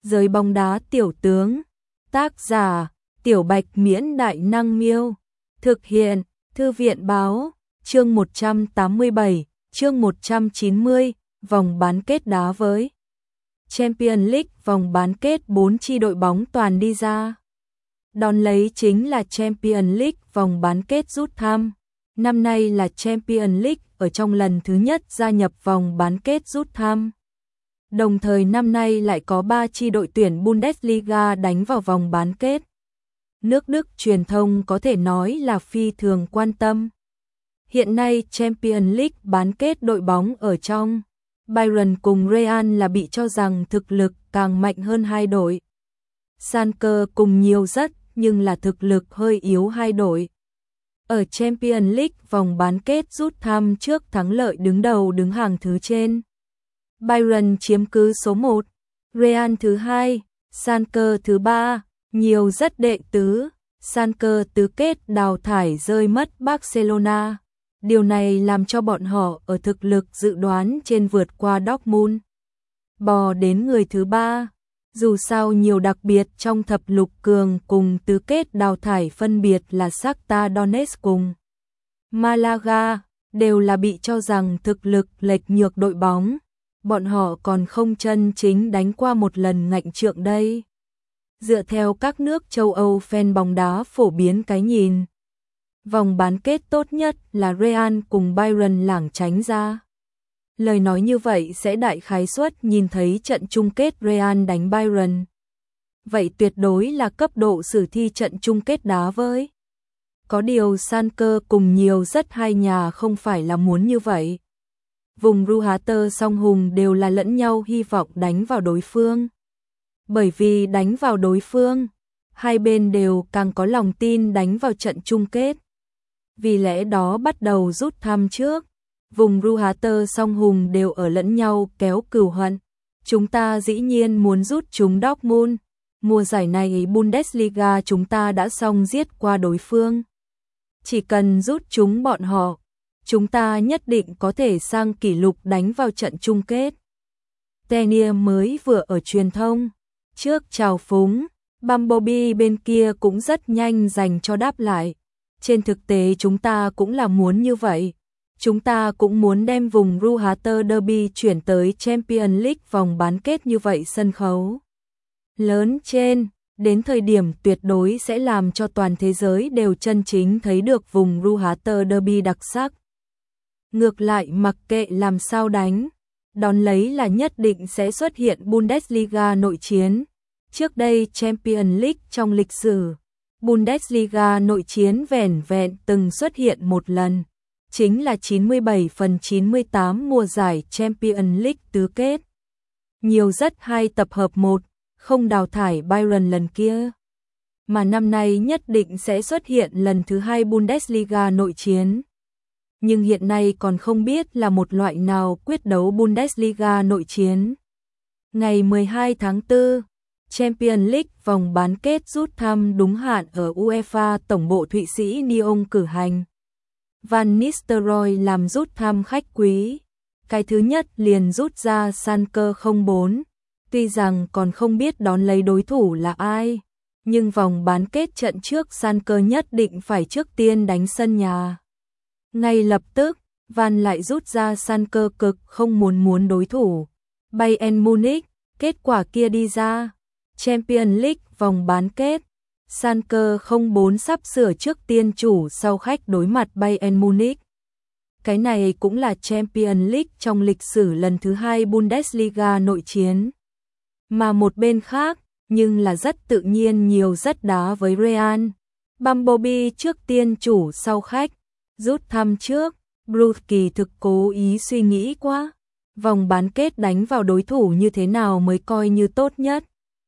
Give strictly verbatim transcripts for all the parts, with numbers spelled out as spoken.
Giới bóng đá tiểu tướng. Tác giả: Tiểu Bạch Miễn Đại Năng Miêu. Thực hiện: Thư viện Báo. Chương một trăm tám mươi bảy, chương một trăm chín mươi, vòng bán kết đá với Champions League, vòng bán kết bốn chi đội bóng toàn đi ra. Đón lấy chính là Champions League, vòng bán kết rút thăm. Năm nay là Champions League ở trong lần thứ nhất gia nhập vòng bán kết rút thăm. Đồng thời năm nay lại có ba chi đội tuyển Bundesliga đánh vào vòng bán kết. Nước Đức truyền thông có thể nói là phi thường quan tâm. Hiện nay Champions League bán kết đội bóng ở trong Bayern cùng Real là bị cho rằng thực lực càng mạnh hơn hai đội. Schalke cùng nhiều rất nhưng là thực lực hơi yếu hai đội. Ở Champions League vòng bán kết rút thăm trước thắng lợi đứng đầu đứng hàng thứ trên. Bayern chiếm cứ số một, Real thứ hai, Schalke thứ ba, nhiều rất đệ tứ, Schalke tứ kết đào thải rơi mất Barcelona. Điều này làm cho bọn họ ở thực lực dự đoán trên vượt qua Dortmund, bò đến người thứ ba. Dù sao nhiều đặc biệt trong thập lục cường cùng tứ kết đào thải phân biệt là Shakhtar Donetsk cùng Malaga, đều là bị cho rằng thực lực lệch nhược đội bóng. Bọn họ còn không chân chính đánh qua một lần ngạnh trượng đây. Dựa theo các nước châu Âu fan bóng đá phổ biến cái nhìn, vòng bán kết tốt nhất là Real cùng Bayern lảng tránh ra. Lời nói như vậy sẽ đại khái suất nhìn thấy trận chung kết Real đánh Bayern. Vậy tuyệt đối là cấp độ sử thi trận chung kết đá với. Có điều Schalke cùng nhiều rất hai nhà không phải là muốn như vậy. Vùng Ruhrter song hùng đều là lẫn nhau hy vọng đánh vào đối phương. Bởi vì đánh vào đối phương, hai bên đều càng có lòng tin đánh vào trận chung kết. Vì lẽ đó bắt đầu rút thăm trước. Vùng Ruhrter song hùng đều ở lẫn nhau kéo cừu hận. Chúng ta dĩ nhiên muốn rút chúng Dortmund. Mùa giải này Bundesliga chúng ta đã xong giết qua đối phương. Chỉ cần rút chúng bọn họ, chúng ta nhất định có thể sang kỷ lục đánh vào trận chung kết. Tenier mới vừa ở truyền thông trước chào phúng, Bumblebee bên kia cũng rất nhanh dành cho đáp lại. Trên thực tế chúng ta cũng là muốn như vậy. Chúng ta cũng muốn đem vùng Ruhrter Derby chuyển tới Champions League vòng bán kết như vậy sân khấu lớn trên, đến thời điểm tuyệt đối sẽ làm cho toàn thế giới đều chân chính thấy được vùng Ruhrter Derby đặc sắc. Ngược lại mặc kệ làm sao đánh, đón lấy là nhất định sẽ xuất hiện Bundesliga nội chiến. Trước đây Champions League trong lịch sử, Bundesliga nội chiến vẻn vẹn từng xuất hiện một lần. Chính là chín mươi bảy phần chín mươi tám mùa giải Champions League tứ kết. Nhiều rất hai tập hợp một, không đào thải Bayern lần kia. Mà năm nay nhất định sẽ xuất hiện lần thứ hai Bundesliga nội chiến. Nhưng hiện nay còn không biết là một loại nào quyết đấu Bundesliga nội chiến. Ngày mười hai tháng tư, Champions League vòng bán kết rút thăm đúng hạn ở UEFA tổng bộ Thụy Sĩ Nyon cử hành. Van Nistelrooy làm rút thăm khách quý. Cái thứ nhất liền rút ra Schalke không bốn. Tuy rằng còn không biết đón lấy đối thủ là ai, nhưng vòng bán kết trận trước Schalke nhất định phải trước tiên đánh sân nhà. Ngay lập tức, Van lại rút ra Schalke cực không muốn muốn đối thủ Bayern Munich. Kết quả kia đi ra, Champions League vòng bán kết, Schalke không bốn sắp sửa trước tiên chủ sau khách đối mặt Bayern Munich. Cái này cũng là Champions League trong lịch sử lần thứ hai Bundesliga nội chiến. Mà một bên khác, nhưng là rất tự nhiên nhiều rất đá với Real. Bumblebee trước tiên chủ sau khách, rút thăm trước, Bruce kỳ thực cố ý suy nghĩ quá. Vòng bán kết đánh vào đối thủ như thế nào mới coi như tốt nhất.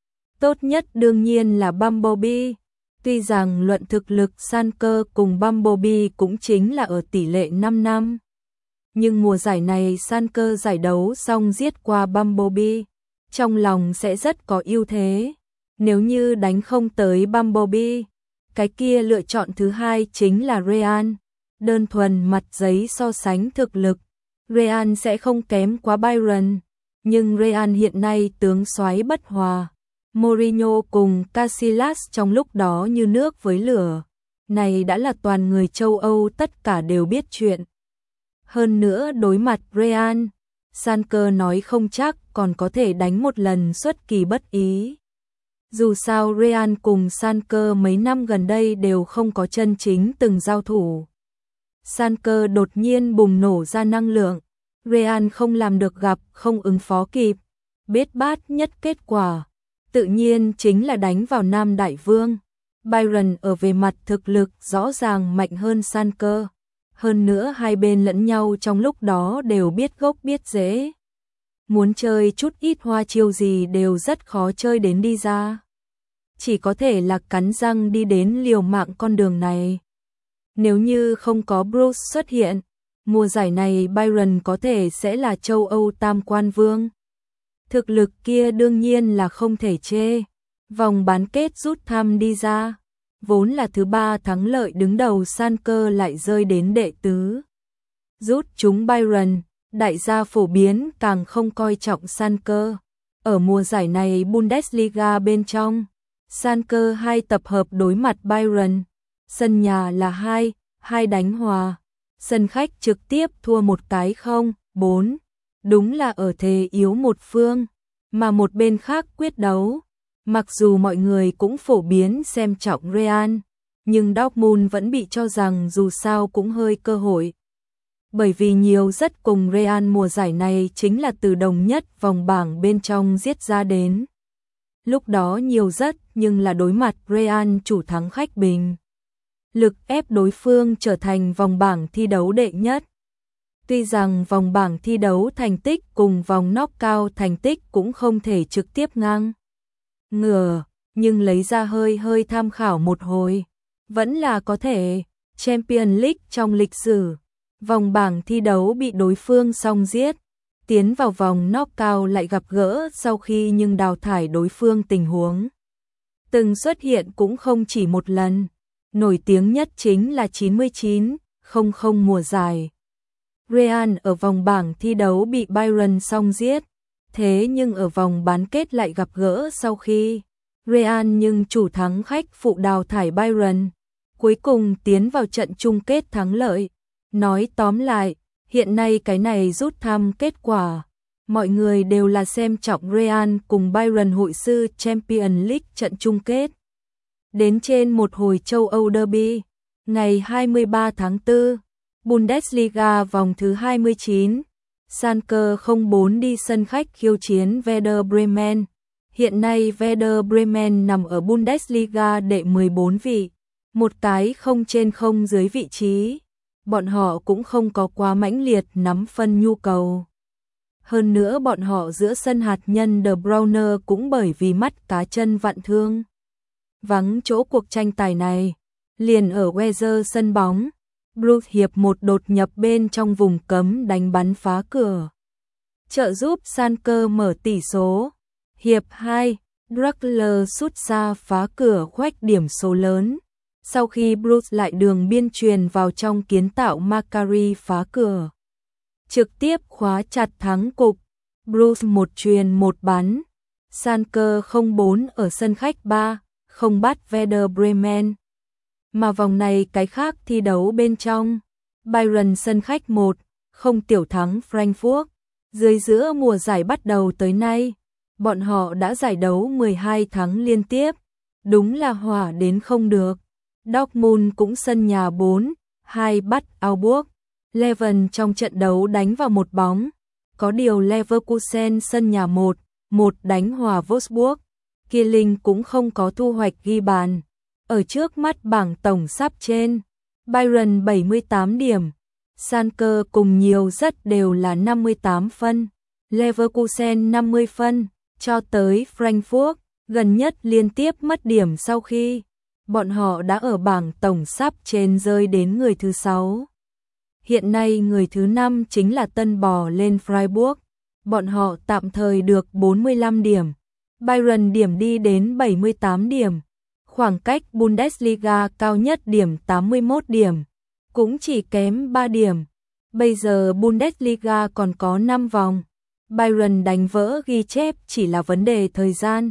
Tốt nhất đương nhiên là Bumblebee. Tuy rằng luận thực lực Schalke cùng Bumblebee cũng chính là ở tỷ lệ năm năm. Nhưng mùa giải này Schalke giải đấu xong giết qua Bumblebee, trong lòng sẽ rất có ưu thế. Nếu như đánh không tới Bumblebee, cái kia lựa chọn thứ hai chính là Real. Đơn thuần mặt giấy so sánh thực lực, Real sẽ không kém quá Bayern. Nhưng Real hiện nay tướng soái bất hòa, Mourinho cùng Casillas trong lúc đó như nước với lửa. Này đã là toàn người châu Âu tất cả đều biết chuyện. Hơn nữa đối mặt Real, Sanker nói không chắc còn có thể đánh một lần xuất kỳ bất ý. Dù sao Real cùng Sanker mấy năm gần đây đều không có chân chính từng giao thủ. Sanker đột nhiên bùng nổ ra năng lượng, Real không làm được gặp, không ứng phó kịp, bết bát nhất kết quả. Tự nhiên chính là đánh vào Nam Đại Vương. Bayern ở về mặt thực lực rõ ràng mạnh hơn Sanker. Hơn nữa hai bên lẫn nhau trong lúc đó đều biết gốc biết rễ. Muốn chơi chút ít hoa chiêu gì đều rất khó chơi đến đi ra. Chỉ có thể là cắn răng đi đến liều mạng con đường này. Nếu như không có Bruce xuất hiện, mùa giải này Bayern có thể sẽ là châu Âu tam quan vương. Thực lực kia đương nhiên là không thể chê. Vòng bán kết rút thăm đi ra, vốn là thứ ba thắng lợi đứng đầu Sanker lại rơi đến đệ tứ. Rút chúng Bayern, đại gia phổ biến càng không coi trọng Sanker. Ở mùa giải này Bundesliga bên trong, Sanker hai tập hợp đối mặt Bayern, sân nhà là hai, hai đánh hòa, sân khách trực tiếp thua một cái không, bốn. Đúng là ở thế yếu một phương, mà một bên khác quyết đấu. Mặc dù mọi người cũng phổ biến xem trọng Real, nhưng Dortmund vẫn bị cho rằng dù sao cũng hơi cơ hội. Bởi vì nhiều rất cùng Real mùa giải này chính là từ đồng nhất vòng bảng bên trong giết ra đến. Lúc đó nhiều rất nhưng là đối mặt Real chủ thắng khách bình. Lực ép đối phương trở thành vòng bảng thi đấu đệ nhất. Tuy rằng vòng bảng thi đấu thành tích cùng vòng knockout thành tích cũng không thể trực tiếp ngang ngửa, nhưng lấy ra hơi hơi tham khảo một hồi, vẫn là có thể. Champions League trong lịch sử, vòng bảng thi đấu bị đối phương song giết, tiến vào vòng knockout lại gặp gỡ sau khi nhưng đào thải đối phương tình huống. Từng xuất hiện cũng không chỉ một lần, nổi tiếng nhất chính là chín mươi chín không không mùa giải. Real ở vòng bảng thi đấu bị Bayern song giết, thế nhưng ở vòng bán kết lại gặp gỡ sau khi Real nhưng chủ thắng khách phụ đào thải Bayern, cuối cùng tiến vào trận chung kết thắng lợi. Nói tóm lại, hiện nay cái này rút thăm kết quả, mọi người đều là xem trọng Real cùng Bayern hội sư Champions League trận chung kết. Đến trên một hồi châu Âu derby, ngày hai mươi ba tháng tư, Bundesliga vòng thứ hai mươi chín, Schalke không bốn đi sân khách khiêu chiến Werder Bremen. Hiện nay Werder Bremen nằm ở Bundesliga đệ mười bốn vị, một cái không trên không dưới vị trí. Bọn họ cũng không có quá mãnh liệt nắm phân nhu cầu. Hơn nữa bọn họ giữa sân hạt nhân De Bruyne cũng bởi vì mắt cá chân vặn thương. Vắng chỗ cuộc tranh tài này, liền ở Weser sân bóng. Bruce hiệp một đột nhập bên trong vùng cấm đánh bắn phá cửa, trợ giúp Schalke mở tỷ số. Hiệp hai, Draxler sút xa phá cửa khoét điểm số lớn. Sau khi Bruce lại đường biên truyền vào trong kiến tạo Macari phá cửa, trực tiếp khóa chặt thắng cục. Bruce một truyền một bắn. Schalke không bốn ở sân khách ba không bắt Werder Bremen. Mà vòng này cái khác thi đấu bên trong, Bayern sân khách một không tiểu thắng Frankfurt. Dưới giữa mùa giải bắt đầu tới nay, bọn họ đã giải đấu mười hai thắng liên tiếp, đúng là hỏa đến không được. Dortmund cũng sân nhà bốn hai bắt Augsburg. Leven trong trận đấu đánh vào một bóng, có điều Leverkusen sân nhà một một đánh hòa Wolfsburg. Kielin cũng không có thu hoạch ghi bàn. Ở trước mắt bảng tổng sắp trên, Bayern bảy mươi tám điểm, Schalke cùng nhiều rất đều là năm mươi tám phân, Leverkusen năm mươi phân, cho tới Frankfurt, gần nhất liên tiếp mất điểm sau khi bọn họ đã ở bảng tổng sắp trên rơi đến người thứ sáu. Hiện nay người thứ năm chính là Tân bò lên Freiburg, bọn họ tạm thời được bốn mươi lăm điểm, Bayern điểm đi đến bảy mươi tám điểm. Khoảng cách Bundesliga cao nhất điểm tám mươi mốt điểm, cũng chỉ kém ba điểm. Bây giờ Bundesliga còn có năm vòng, Bayern đánh vỡ ghi chép chỉ là vấn đề thời gian.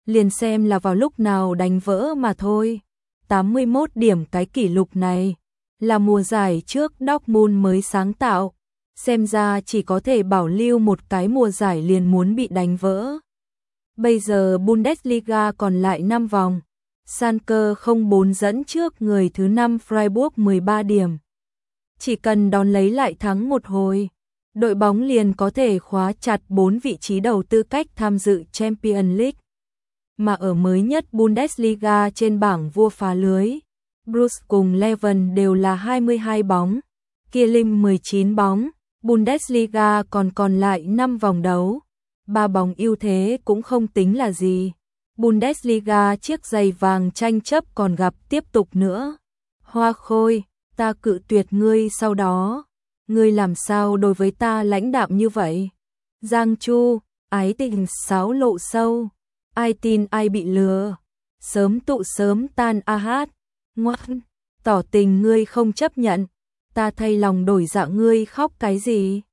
liền xem là vào lúc nào đánh vỡ mà thôi. tám mươi mốt điểm cái kỷ lục này là mùa giải trước Dortmund mới sáng tạo, xem ra chỉ có thể bảo lưu một cái mùa giải liền muốn bị đánh vỡ. Bây giờ Bundesliga còn lại năm vòng, Schalke không bốn dẫn trước người thứ năm Freiburg mười ba điểm. Chỉ cần đón lấy lại thắng một hồi, đội bóng liền có thể khóa chặt bốn vị trí đầu tư cách tham dự Champions League. Mà ở mới nhất Bundesliga trên bảng vua phá lưới, Bruce cùng Leven đều là hai mươi hai bóng, Kielm mười chín bóng, Bundesliga còn còn lại năm vòng đấu, ba bóng ưu thế cũng không tính là gì. Bundesliga chiếc giày vàng tranh chấp còn gặp tiếp tục nữa. Hoa Khôi, ta cự tuyệt ngươi sau đó. Ngươi làm sao đối với ta lãnh đạm như vậy? Giang Chu, ái tình sáo lộ sâu. Ai tin ai bị lừa. Sớm tụ sớm tan a hát. Ngoan, tỏ tình ngươi không chấp nhận. Ta thay lòng đổi dạ ngươi khóc cái gì?